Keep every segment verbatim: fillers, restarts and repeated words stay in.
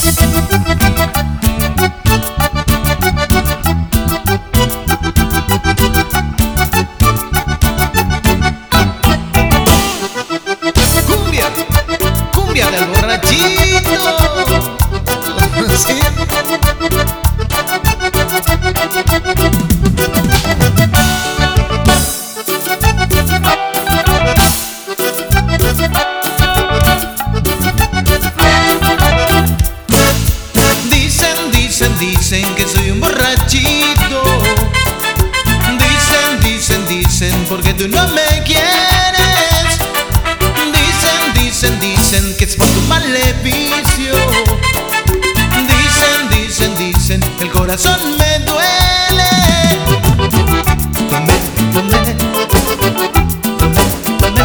Cumbia, cumbia del borrachito. Sí. Dicen, dicen, dicen que soy un borrachito. Dicen, dicen, dicen porque tú no me quieres. Dicen, dicen, dicen que es por tu maleficio. Dicen, dicen, dicen el corazón me duele. Tomé, tomé, tomé, tomé.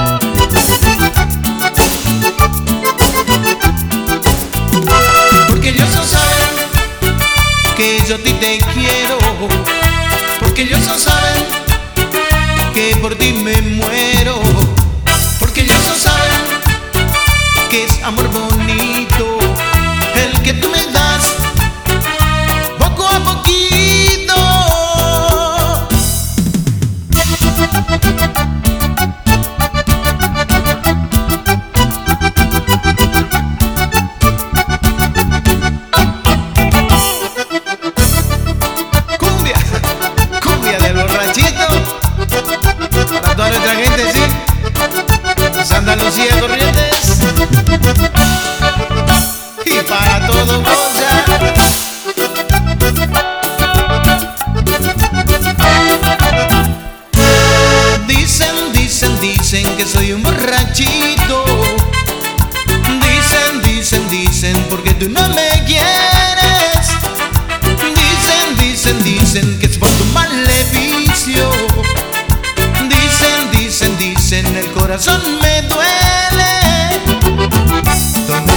Porque ellos no saben que yo a ti te quiero. Porque ellos no saben que por ti me muero. Porque ellos no saben que es amor bonito el que tú me das poco a poquito. Cumbia, cumbia del borrachito. Para toda nuestra gente, sí. Santa Lucía Corrientes. Y para todo goza. Dicen, dicen, dicen que soy un borrachito. Dicen, dicen, dicen porque tú no me quieres. Dicen, dicen, dicen que es por tu maleficio. Dicen, dicen, dicen el corazón me duele. Tomé,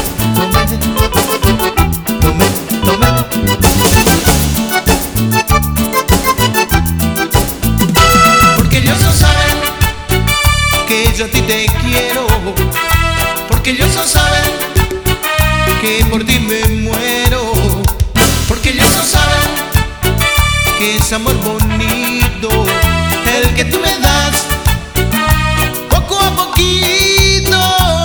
tomé, tomé, tomé. Porque ellos no saben que yo a ti te quiero. Porque ellos no saben que por ti me muero. Porque ellos no saben que es amor bonito el que tú me das poco a poquito.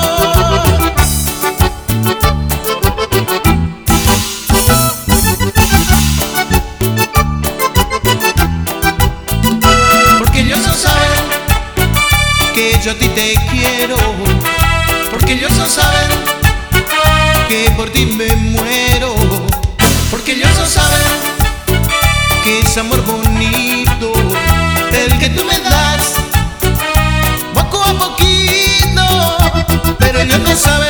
Porque ellos no saben que yo a ti te quiero. Porque ellos no saben que por ti me muero. Porque ellos no saben que es amor bonito el que tú me das poco a poquito. Pero ellos no saben